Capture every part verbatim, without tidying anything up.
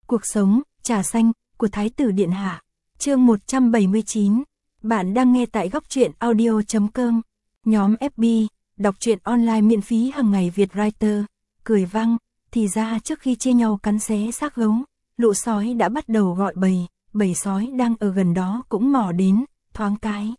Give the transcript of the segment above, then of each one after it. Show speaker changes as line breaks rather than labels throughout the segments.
Cuộc sống, trà xanh, của Thái tử Điện Hạ. Chương một trăm bảy mươi chín. Bạn đang nghe tại góc truyện audio chấm com. Nhóm ép bê, đọc truyện online miễn phí hàng ngày Việt Writer. Cười vang, thì ra trước khi chia nhau cắn xé xác gấu, lũ sói đã bắt đầu gọi bầy, bầy sói đang ở gần đó cũng mò đến, thoáng cái.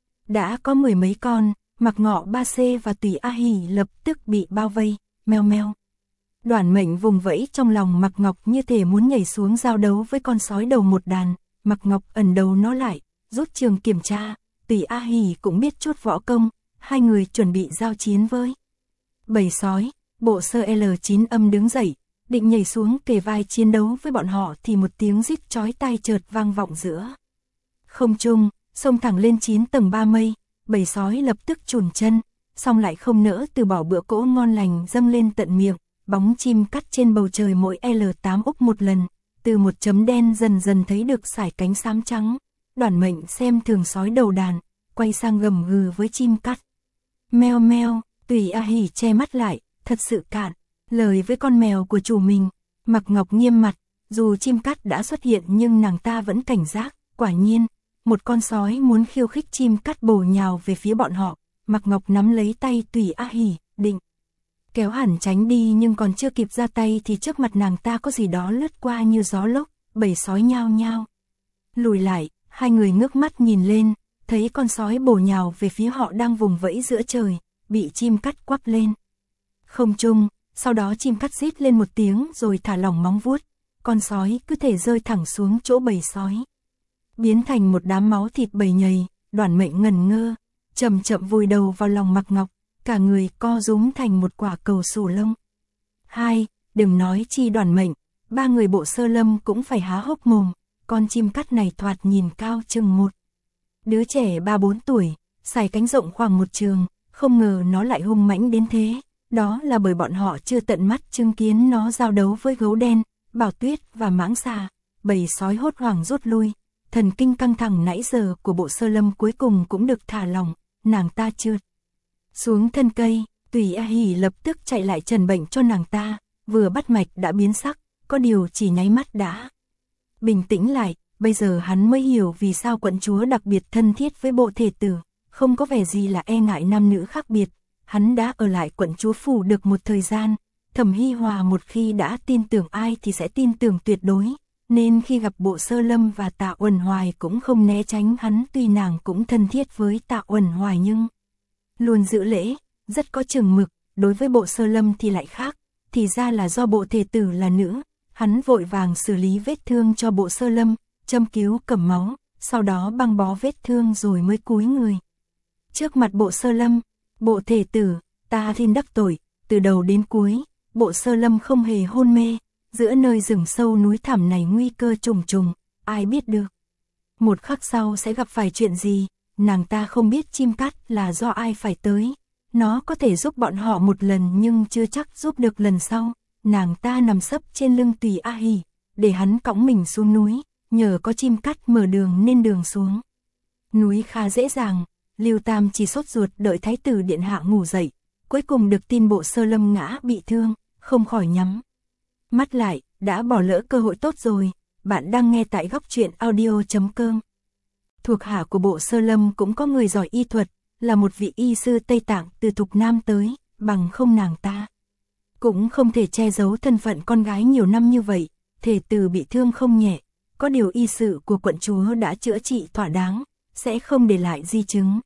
Đã có mười mấy con, Mặc Ngọ, Ba Xê và Tùy A Hỉ lập tức bị bao vây, meo meo. Đoản Mệnh vùng vẫy trong lòng Mặc Ngọc như thể muốn nhảy xuống giao đấu với con sói đầu một đàn. Mặc Ngọc ẩn đầu nó lại, rút trường kiểm tra. Tùy A Hỉ cũng biết chút võ công, hai người chuẩn bị giao chiến với bầy sói. Bộ sơ L chín âm đứng dậy, định nhảy xuống kề vai chiến đấu với bọn họ thì một tiếng rít chói tai chợt vang vọng giữa không trung, xông thẳng lên chín tầng ba mây. Bầy sói lập tức chùn chân, xong lại không nỡ từ bỏ bữa cỗ ngon lành dâng lên tận miệng. Bóng chim cắt trên bầu trời mỗi L tám úc một lần, từ một chấm đen dần dần thấy được sải cánh xám trắng. Đoản Mệnh xem thường sói đầu đàn, quay sang gầm gừ với chim cắt. Meo meo, Tùy A Hỉ che mắt lại, thật sự cạn lời với con mèo của chủ mình. Mặc Ngọc nghiêm mặt, dù chim cắt đã xuất hiện nhưng nàng ta vẫn cảnh giác. Quả nhiên, một con sói muốn khiêu khích chim cắt bổ nhào về phía bọn họ. Mặc Ngọc nắm lấy tay Tùy A Hỉ, định kéo hẳn tránh đi, nhưng còn chưa kịp ra tay thì trước mặt nàng ta có gì đó lướt qua như gió lốc. Bầy sói nhao nhao lùi lại, hai người ngước mắt nhìn lên, thấy con sói bổ nhào về phía họ đang vùng vẫy giữa trời, bị chim cắt quắp lên không trung. Sau đó chim cắt rít lên một tiếng rồi thả lỏng móng vuốt, con sói cứ thể rơi thẳng xuống chỗ bầy sói, biến thành một đám máu thịt bầy nhầy. Đoản Mệnh ngẩn ngơ, chậm chậm vùi đầu vào lòng Mặc Ngọc, cả người co rúm thành một quả cầu sù lông. Hai, đừng nói chi Đoản Mệnh, ba người Bộ Sơ Lâm cũng phải há hốc mồm. Con chim cắt này thoạt nhìn cao chừng một đứa trẻ ba bốn tuổi, sải cánh rộng khoảng một trường, không ngờ nó lại hung mãnh đến thế. Đó là bởi bọn họ chưa tận mắt chứng kiến nó giao đấu với gấu đen, Bảo Tuyết và mãng xà. Bầy sói hốt hoảng rút lui, thần kinh căng thẳng nãy giờ của Bộ Sơ Lâm cuối cùng cũng được thả lỏng. Nàng ta trượt xuống thân cây, Tùy A Hỉ lập tức chạy lại trần bệnh cho nàng ta, vừa bắt mạch đã biến sắc, có điều chỉ nháy mắt đã bình tĩnh lại. Bây giờ hắn mới hiểu vì sao quận chúa đặc biệt thân thiết với Bộ Thể Tử, không có vẻ gì là e ngại nam nữ khác biệt. Hắn đã ở lại quận chúa phủ được một thời gian, Thẩm Hi Hòa một khi đã tin tưởng ai thì sẽ tin tưởng tuyệt đối, nên khi gặp Bộ Sơ Lâm và Tạ Uẩn Hoài cũng không né tránh hắn. Tuy nàng cũng thân thiết với Tạ Uẩn Hoài nhưng luôn giữ lễ, rất có chừng mực. Đối với Bộ Sơ Lâm thì lại khác, thì ra là do Bộ Thể Tử là nữ, hắn vội vàng xử lý vết thương cho Bộ Sơ Lâm, châm cứu cầm máu, sau đó băng bó vết thương rồi mới cúi người trước mặt Bộ Sơ Lâm. Bộ Thể Tử, ta thiên đắc tội, từ đầu đến cuối, Bộ Sơ Lâm không hề hôn mê. Giữa nơi rừng sâu núi thẳm này nguy cơ trùng trùng, ai biết được một khắc sau sẽ gặp phải chuyện gì. Nàng ta không biết chim cắt là do ai phải tới, nó có thể giúp bọn họ một lần nhưng chưa chắc giúp được lần sau. Nàng ta nằm sấp trên lưng Tùy A Hỉ, để hắn cõng mình xuống núi, nhờ có chim cắt mở đường nên đường xuống núi khá dễ dàng. Lưu Tam chỉ sốt ruột đợi Thái tử Điện Hạ ngủ dậy, cuối cùng được tin Bộ Sơ Lâm ngã bị thương, không khỏi nhắm mắt lại, đã bỏ lỡ cơ hội tốt rồi. Bạn đang nghe tại góc truyện audio chấm com. Thuộc hạ của Bộ Sơ Lâm cũng có người giỏi y thuật, là một vị y sư Tây Tạng từ Thục Nam tới, bằng không nàng ta cũng không thể che giấu thân phận con gái nhiều năm như vậy. Thể Tử bị thương không nhẹ, có điều y sự của quận chúa đã chữa trị thỏa đáng, sẽ không để lại di chứng.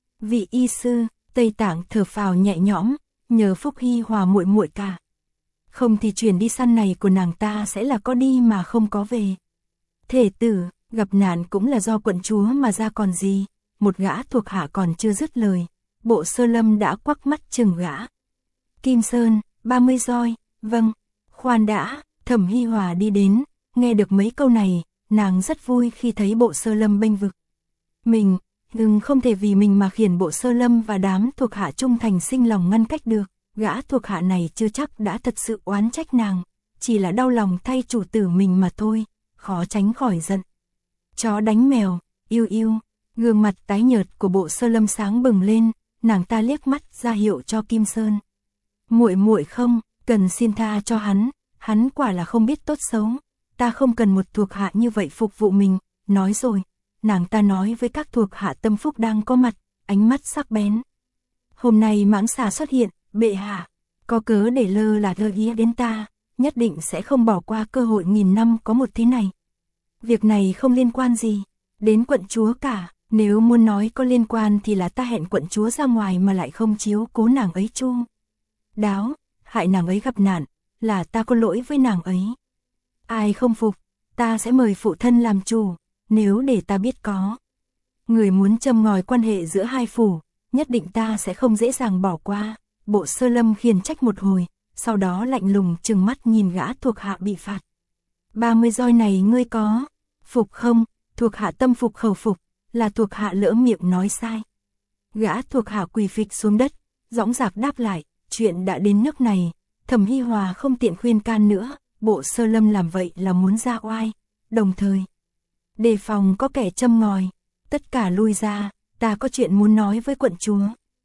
Vị y sư Tây Tạng thở phào nhẹ nhõm, nhờ Phúc Hi Hòa muội muội cả, không thì chuyển đi săn này của nàng ta sẽ là có đi mà không có về. Thể Tử gặp nạn cũng là do quận chúa mà ra còn gì. Một gã thuộc hạ còn chưa dứt lời, Bộ Sơ Lâm đã quắc mắt chừng gã. Kim Sơn, ba mươi roi, vâng, khoan đã. Thẩm Hi Hòa đi đến, nghe được mấy câu này, nàng rất vui khi thấy Bộ Sơ Lâm bênh vực mình. Đừng không thể vì mình mà khiển Bộ Sơ Lâm và đám thuộc hạ trung thành sinh lòng ngăn cách được. Gã thuộc hạ này chưa chắc đã thật sự oán trách nàng, chỉ là đau lòng thay chủ tử mình mà thôi, khó tránh khỏi giận chó đánh mèo. Yêu yêu, gương mặt tái nhợt của Bộ Sơ Lâm sáng bừng lên, nàng ta liếc mắt ra hiệu cho Kim Sơn. Muội muội không cần xin tha cho hắn, hắn quả là không biết tốt xấu. ta không cần một thuộc hạ như vậy phục vụ mình, nói rồi, nàng ta nói với các thuộc hạ tâm phúc đang có mặt, ánh mắt sắc bén. Hôm nay mãng xà xuất hiện, bệ hạ, có cớ để lơ là lơ ý đến ta, nhất định sẽ không bỏ qua cơ hội nghìn năm có một thế này. Việc này không liên quan gì đến quận chúa cả, nếu muốn nói có liên quan thì là ta hẹn quận chúa ra ngoài mà lại không chiếu cố nàng ấy chu đáo, hại nàng ấy gặp nạn, là ta có lỗi với nàng ấy. Ai không phục, ta sẽ mời phụ thân làm chủ, nếu để ta biết có người muốn châm ngòi quan hệ giữa hai phủ, nhất định ta sẽ không dễ dàng bỏ qua. Bộ Sơ Lâm khiển trách một hồi, sau đó lạnh lùng trừng mắt nhìn gã thuộc hạ bị phạt. ba mươi roi này ngươi có phục không? Thuộc hạ tâm phục khẩu phục, là thuộc hạ lỡ miệng nói sai. Gã thuộc hạ quỳ phịch xuống đất, dõng dạc đáp lại, chuyện đã đến nước này, Thẩm Hi Hòa không tiện khuyên can nữa, Bộ Sơ Lâm làm vậy là muốn ra oai, đồng thời đề phòng có kẻ châm ngòi, tất cả lui ra, ta có chuyện muốn nói với quận chúa.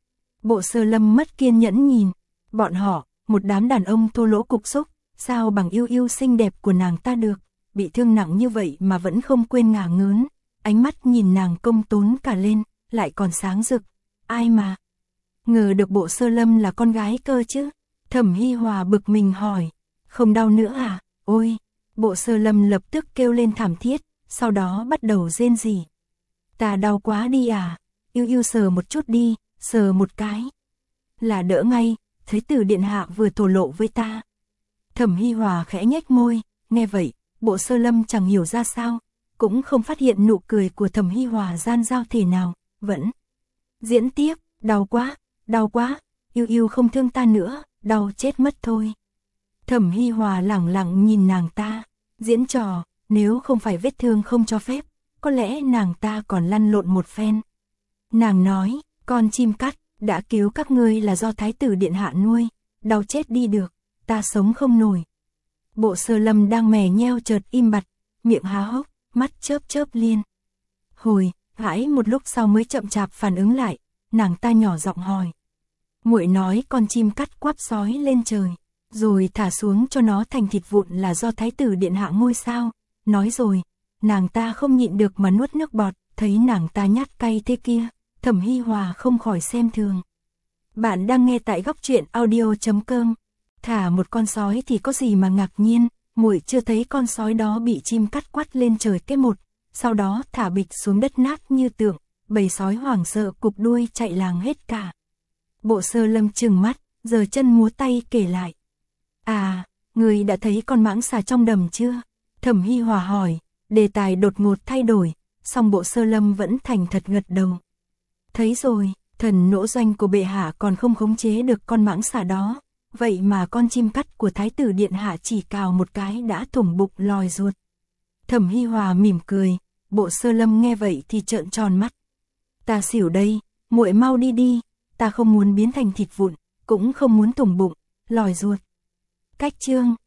Bộ Sơ Lâm mất kiên nhẫn nhìn, bọn họ, một đám đàn ông thô lỗ cục xúc, sao bằng yêu yêu xinh đẹp của nàng ta được, bị thương nặng như vậy mà vẫn không quên ngả ngớn, ánh mắt nhìn nàng công tốn cả lên, lại còn sáng rực, ai mà ngờ được Bộ Sơ Lâm là con gái cơ chứ. Thẩm Hi Hòa bực mình hỏi, không đau nữa à? Ôi, Bộ Sơ Lâm lập tức kêu lên thảm thiết, sau đó bắt đầu rên rỉ. Ta đau quá đi à? Yêu yêu sờ một chút đi, sờ một cái là đỡ ngay, Thái tử điện hạ vừa thổ lộ với ta. Thẩm Hi Hòa khẽ nhếch môi, nghe vậy, Bộ Sơ Lâm chẳng hiểu ra sao, cũng không phát hiện nụ cười của Thẩm Hi Hòa gian dao thể nào, vẫn diễn tiếp, đau quá, đau quá, yêu yêu không thương ta nữa, đau chết mất thôi. Thẩm Hi Hòa lẳng lặng nhìn nàng ta, diễn trò, nếu không phải vết thương không cho phép, có lẽ nàng ta còn lăn lộn một phen. Nàng nói, con chim cắt, đã cứu các ngươi là do Thái tử điện hạ nuôi, đau chết đi được, ta sống không nổi. Bộ Sơ Lâm đang mè nheo chợt im bặt, miệng há hốc, mắt chớp chớp liên. Hồi, hãi một lúc sau mới chậm chạp phản ứng lại, nàng ta nhỏ giọng hỏi. Muội nói con chim cắt quắp sói lên trời, rồi thả xuống cho nó thành thịt vụn là do Thái tử điện hạ ngôi sao. Nói rồi, nàng ta không nhịn được mà nuốt nước bọt, thấy nàng ta nhát cay thế kia, Thẩm Hi Hòa không khỏi xem thường. Bạn đang nghe tại góc truyện audio chấm com. Thả một con sói thì có gì mà ngạc nhiên, muội chưa thấy con sói đó bị chim cắt quắt lên trời cái một, sau đó thả bịch xuống đất nát như tượng, bầy sói hoảng sợ cụp đuôi chạy làng hết cả. Bộ Sơ Lâm trừng mắt, giơ chân múa tay kể lại. À, người đã thấy con mãng xà trong đầm chưa? Thẩm Hi Hòa hỏi, đề tài đột ngột thay đổi, song Bộ Sơ Lâm vẫn thành thật gật đầu. Thấy rồi, thần nỗ doanh của bệ hạ còn không khống chế được con mãng xà đó, vậy mà con chim cắt của Thái tử điện hạ chỉ cào một cái đã thủng bụng lòi ruột. Thẩm Hi Hòa mỉm cười, Bộ Sơ Lâm nghe vậy thì trợn tròn mắt. Ta xỉu đây, muội mau đi đi, ta không muốn biến thành thịt vụn, cũng không muốn thủng bụng, lòi ruột. Cách chương